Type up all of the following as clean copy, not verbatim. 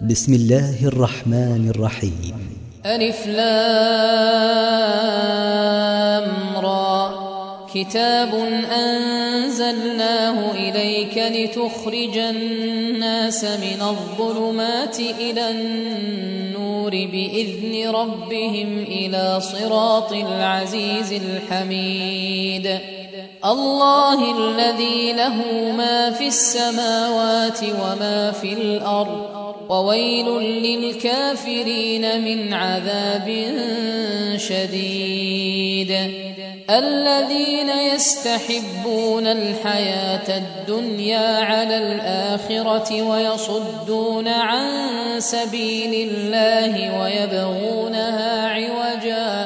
بسم الله الرحمن الرحيم. ألف لام را كتاب أنزلناه إليك لتخرج الناس من الظلمات إلى النور بإذن ربهم إلى صراط العزيز الحميد. الله الذي له ما في السماوات وما في الأرض وويل للكافرين من عذاب شديد. الذين يستحبون الحياة الدنيا على الآخرة ويصدون عن سبيل الله ويبغونها عوجا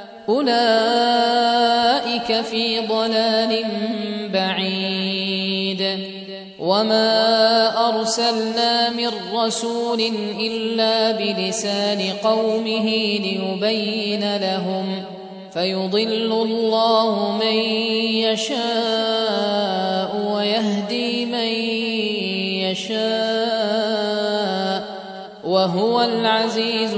أولئك في ضلال بعيد. وما أرسلنا من رسول إلا بلسان قومه ليبين لهم فيضل الله من يشاء ويهدي من يشاء وهو العزيز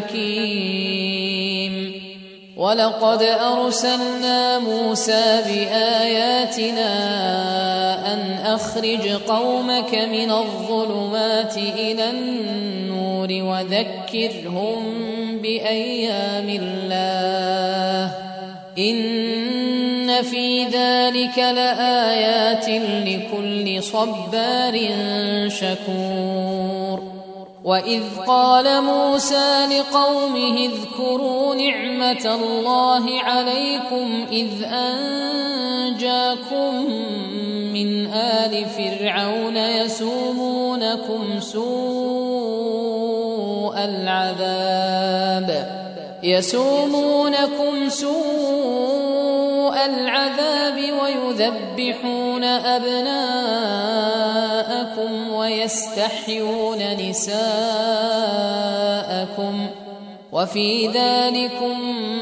الحكيم. ولقد أرسلنا موسى بآياتنا أن أخرج قومك من الظلمات إلى النور وذكرهم بأيام الله إن في ذلك لآيات لكل صبار شكور. وإذ قال موسى لقومه اذكروا نعمة الله عليكم إذ أنجاكم من آل فرعون يسومونكم سوء العذاب ويذبحون أبناءكم ويستحيون نساءكم وفي ذلكم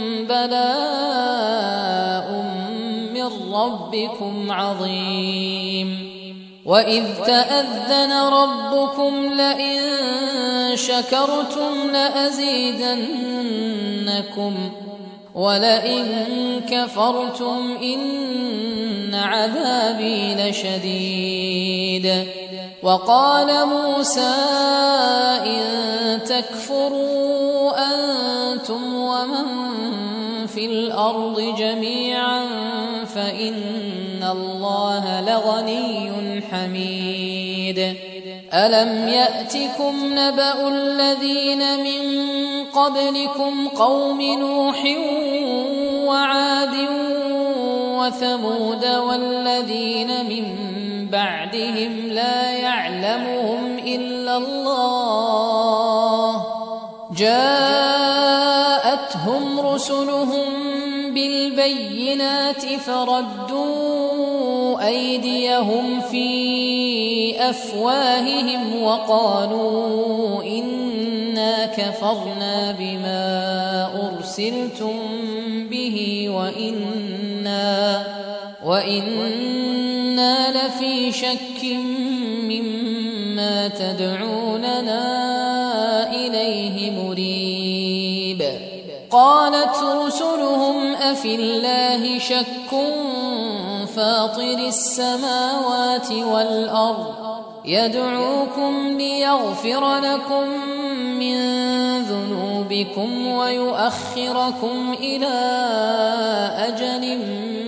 بلاء من ربكم عظيم. وإذ تأذن ربكم لئن شكرتم لأزيدنكم ولئن كفرتم إن عذابي لشديد. وقال موسى إن تكفروا أنتم ومن في الأرض جميعا فإن الله لغني حميد. ألم يأتكم نبأ الذين من قبلكم قوم نوح وعاد وثمود والذين من بعدهم لا يعلمهم إلا الله جاءتهم رسلهم بالبينات فردوا أيديهم في أفواههم وقالوا إنا كفرنا بما أرسلتم به وإنا لفي شك مما تدعوننا إليه مريب. قالت رسلهم أفي الله شك فاطر السماوات والأرض يدعوكم ليغفر لكم من ذنوبكم ويؤخركم إلى أجل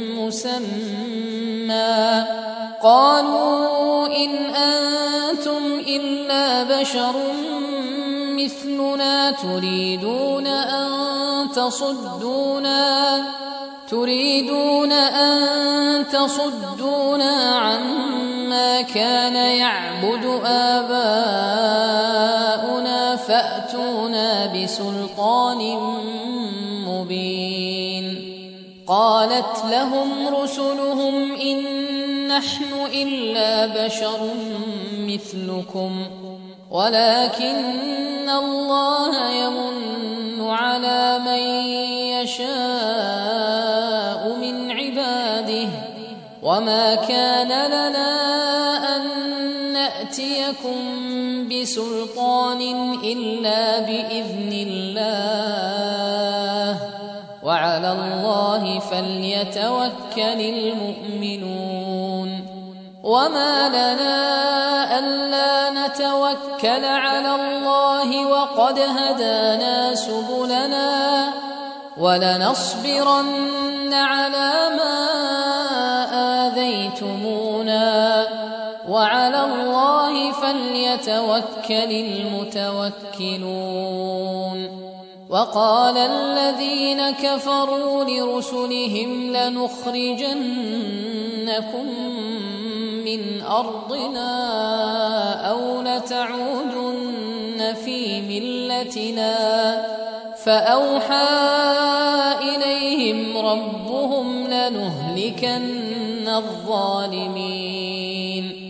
مسمى قالوا إن أنتم إلا بشر مثلنا تريدون أن تصدونا عما كان يعبد آباؤنا فأتونا بسلطان مبين. قالت لهم رسلهم إن نحن إلا بشر مثلكم ولكن الله يمن على من يشاء من عباده وما كان لنا أن نأتيكم بسلطان إلا بإذن الله وعلى الله فليتوكل المؤمنون وما لنا ألا نتوكل على الله وقد هدانا سبلنا ولنصبرن على ما آذيتمونا وعلى الله فليتوكل المتوكلون وقال الذين كفروا لرسلهم لنخرجنكم من أرضنا أو لتعودن في ملتنا فأوحى إليهم ربهم لنهلكن الظالمين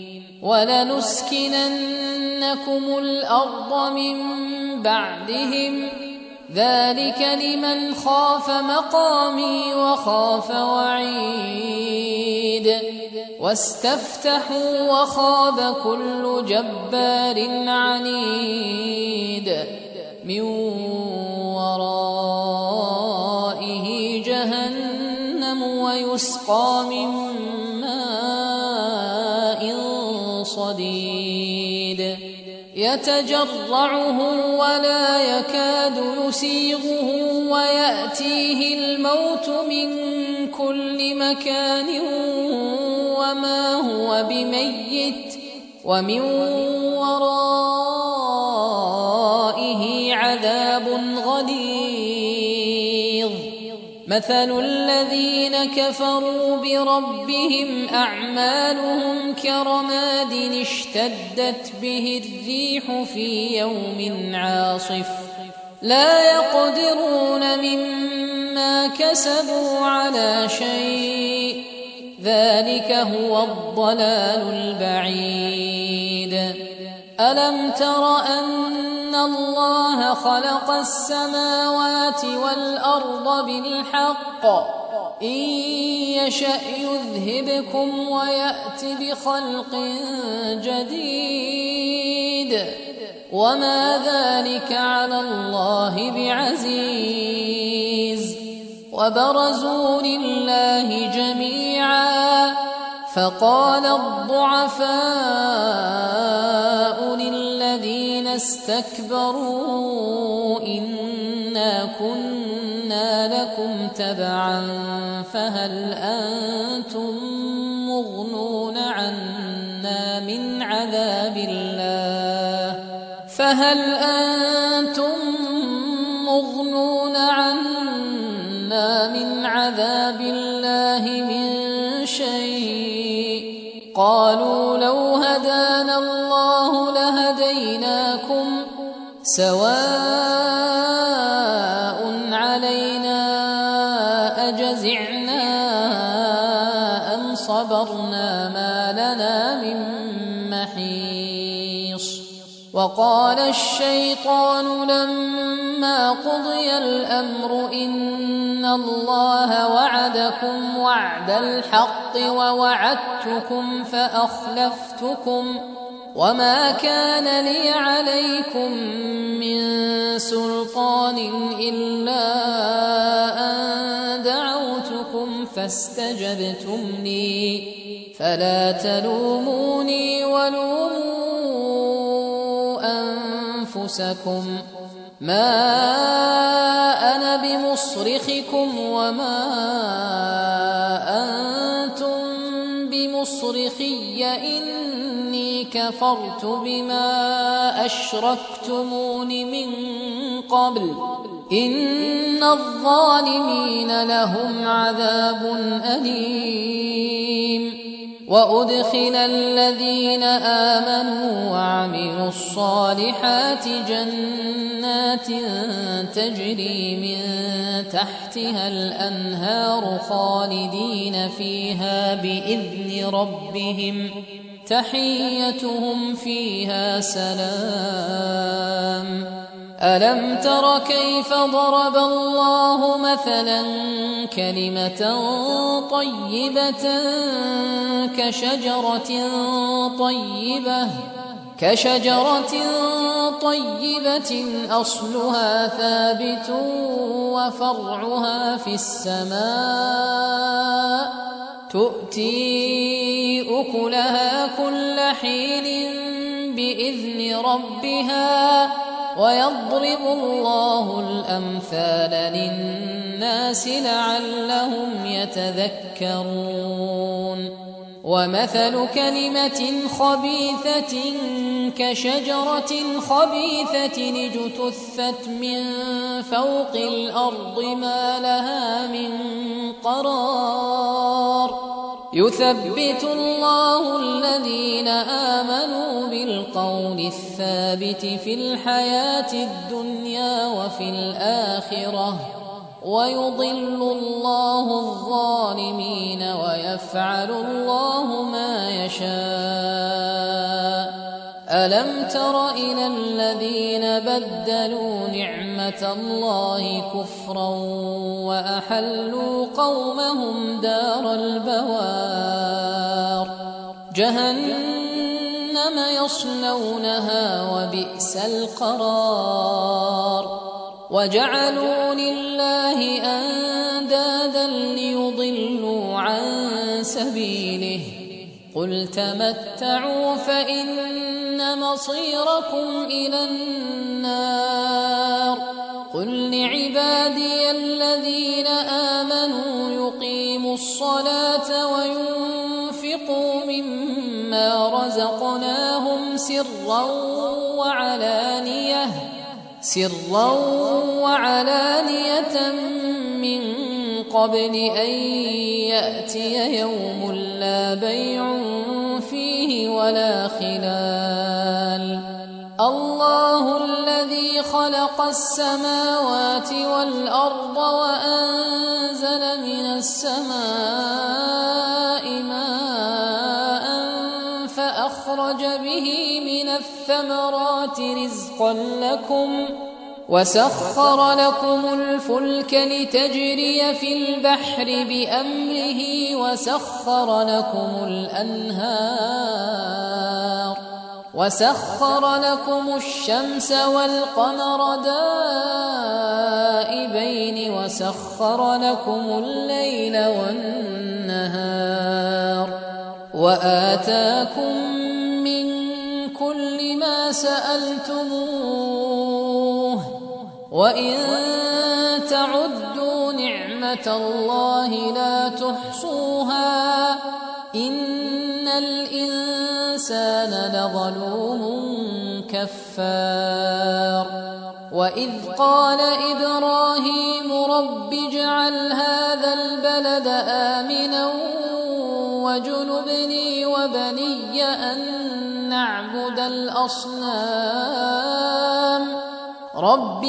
ولنسكننكم الأرض من بعدهم ذلك لمن خاف مقامي وخاف وعيد واستفتحوا وخاب كل جبار عنيد من ورائه جهنم ويسقى من ماء صديد يتجرعه ولا يكاد يسيغه ويأتيه الموت من كل مكان وما هو بميت ومن ورائه عذاب غليظ مثل الذين كفروا بربهم أعمالهم كرماد اشتدت به الريح في يوم عاصف لا يقدرون مما كسبوا على شيء ذلك هو الضلال البعيد ألم تر أن الله خلق السماوات والأرض بالحق إن يشأ يذهبكم ويأت بخلق جديد وما ذلك على الله بعزيز وبرزوا لله جميعا فقال الضعفاء للذين استكبروا إنا كنا لكم تبعا فهل أنتم مغنون عنا من عذاب الله من شيء قالوا لو هدانا الله لهديناكم سواء علينا أجزعنا أم صبرنا ما لنا من محيص وقال الشيطان لما قضي الأمر إن الله وعدكم وعد الحق ووعدتكم فأخلفتكم وما كان لي عليكم من سلطان إلا أن دعوتكم فاستجبتم لي فلا تلوموني ولوموا أنفسكم ما أنا بمصرخكم وما أنتم بمصرخي إني كفرت بما أشركتمون من قبل إن الظالمين لهم عذاب أليم وأدخل الذين آمنوا وعملوا الصالحات جنات تجري من تحتها الأنهار خالدين فيها بإذن ربهم تحيتهم فيها سلام ألم تر كيف ضرب الله مثلا كلمة طيبة كشجرة طيبة كشجرة طيبة أصلها ثابت وفرعها في السماء تؤتي أكلها كل حين بإذن ربها ويضرب الله الأمثال للناس لعلهم يتذكرون ومثل كلمة خبيثة كشجرة خبيثة اجتثت من فوق الأرض ما لها من قرار يثبت الله الذين آمنوا بالقول الثابت في الحياة الدنيا وفي الآخرة ويضل الله الظالمين ويفعل الله ما يشاء ألم تر إلى الذين بدلوا نعمة الله كفرا وأحلوا قومهم دار البوار جهنم يصلونها وبئس القرار وجعلوا لله أندادا ليضلوا عن سبيله قل تمتعوا فإن مصيركم إلى النار قل لعبادي الذين آمنوا يقيموا الصلاة وينفقوا مما رزقناهم سرا وعلانية من قبل أن يأتي يوم لا بيع فيه ولا خلال الله الذي خلق السماوات والأرض وأنزل من السماء ماء فأخرج به من الثمرات رزقا لكم وسخر لكم الفلك لتجري في البحر بأمره وسخر لكم الشمس والقمر دائبين وسخر لكم الليل والنهار وآتاكم من كل ما سألتموه وإن تعدوا نعمة الله لا تحصوها إن الإنسان لظلوم كفار وإذ قال إبراهيم رب اجعل هذا البلد آمنا واجنبني وبني أن نعبد الأصنام رب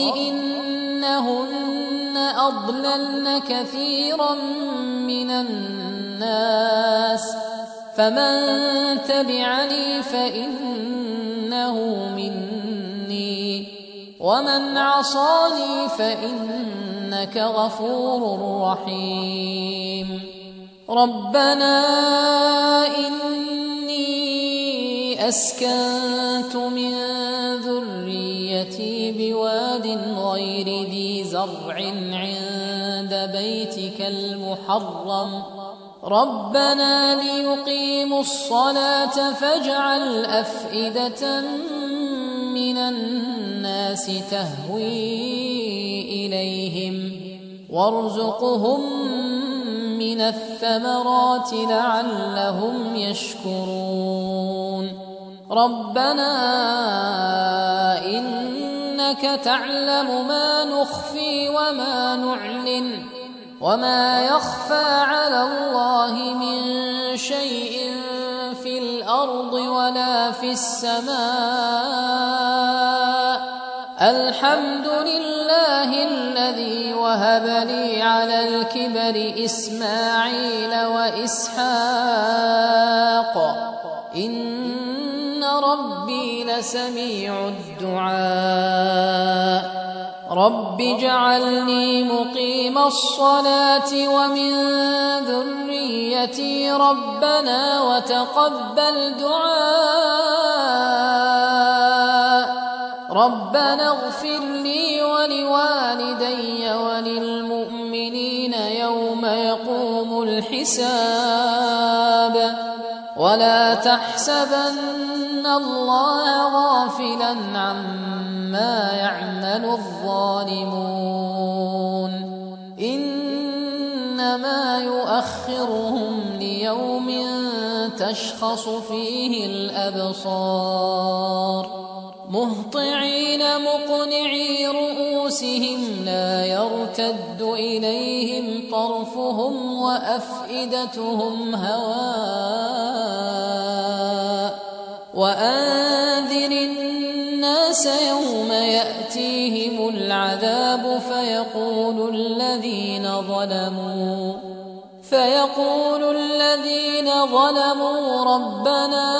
إنهن أضللن كثيرا من الناس فمن تبعني فإنه مني ومن عصاني فإنك غفور رحيم ربنا إني أسكنت من ذريتي بواد غير ذي زرع عند بيتك المحرم ربنا ليقيموا الصلاة فاجعل أفئدة من الناس تهوي إليهم وارزقهم من الثمرات لعلهم يشكرون ربنا إنك تعلم ما نخفي وما نعلن وما يخفى على الله من شيء في الأرض ولا في السماء الحمد لله الذي وهب لي على الكبر إسماعيل وإسحاق إن ربي لسميع الدعاء رب اجعلني مقيم الصلاة ومن ذريتي ربنا وتقبل دعاء ربنا اغفر لي ولوالدي وللمؤمنين يوم يقوم الحساب ولا تحسبن الله غافلا عما يعمل الظالمون إنما يؤخرهم ليوم تشخص فيه الأبصار مهطعين مقنعي رؤوسهم لا يرتد إليهم طرفهم وأفئدتهم هواء وأنذر الناس يوم يأتيهم العذاب فيقول الذين ظلموا ربنا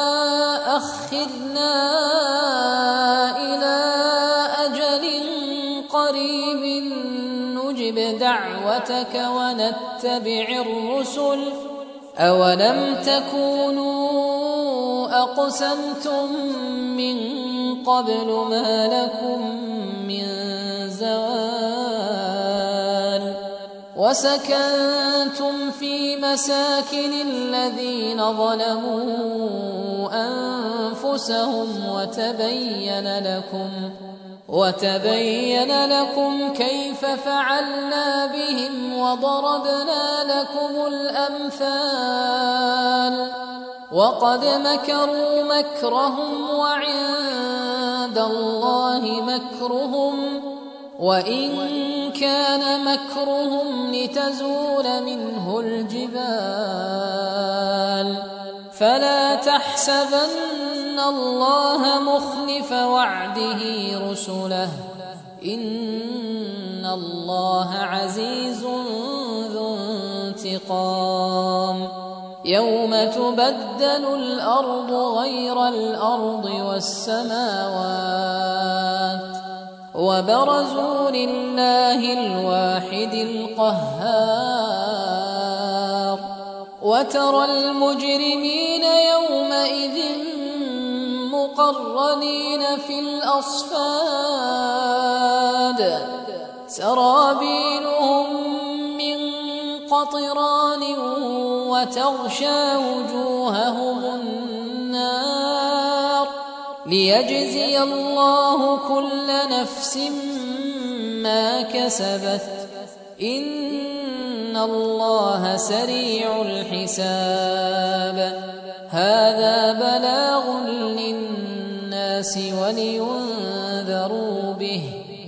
أخذنا إلى أجل قريب نجب دعوتك ونتبع الرسل أولم تكونوا أقسمتم من قبل ما لكم من زوال وسكنتم في مساكن الذين ظلموا أنفسهم وتبين لكم كيف فعلنا بهم وضربنا لكم الأمثال وقد مكروا مكرهم وعند الله مكرهم وإن كان مكرهم لتزول منه الجبال فلا تحسبن الله مخلف وعده رسله إن الله عزيز ذو انتقام يوم تبدل الأرض غير الأرض والسماوات وبرزوا لله الواحد القهار وترى المجرمين يومئذ مقرنين في الأصفاد سرابيلهم من قطران وتغشى وجوههم النار ليجزي الله كل نفس ما كسبت إن الله سريع الحساب هذا بلاغ للناس ولينذروا به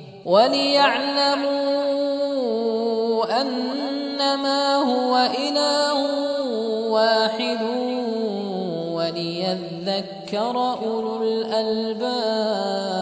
وليعلموا أنما هو إله واحد وليذكر أولو الألباب.